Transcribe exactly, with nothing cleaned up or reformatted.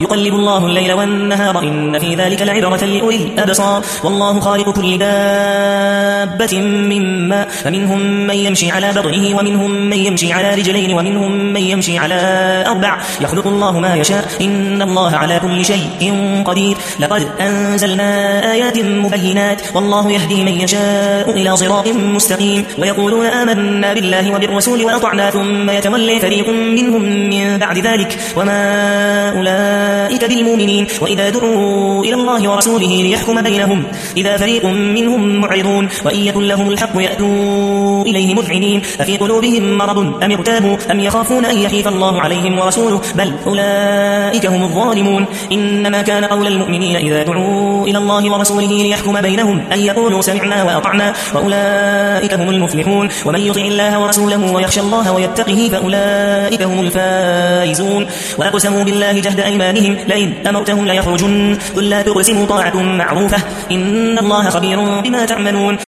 يقلب الله الليل والنهار إن في ذلك لعبرة لأولي الأبصار والله خالق كل دابة من ماء فمنهم من يمشي على بطنه ومنهم من يمشي على رجلين ومنهم من يمشي على أربع يخلق الله ما يشاء إن الله على كل شيء قدير لقد أنزلنا آيات مبينات والله يهدي من يشاء إلى صراط مستقيم ويقولون آمنا بالله وبالرسول وأطعنا ثم يتولي فريق منهم من بعد ذلك وما أولئك بالمؤمنين وإذا دعوا إلى الله ورسوله ليحكم بينهم إذا فريق منهم معرضون وإن يكن لهم الحق يأتوا إليه مذعنين أفي قلوبهم مرض أم ارتابوا أم يخافون أن يحيف الله عليهم ورسوله بل أولئك هم الظالمون إنما كان قول المؤمنين إذا دعوا إلى الله ورسوله ليحكم بينهم أن يقولوا سمعنا وأطعنا وأولئك هم المفلحون ومن يطع الله ورسوله ويخشى الله ويتقه فأولئك هم الفائزون وأقسموا بالله جهد أيمانهم لئن أمرتهم ليخرجن قل لا تقسموا طاعة معروفة إن الله خبير بما تعملون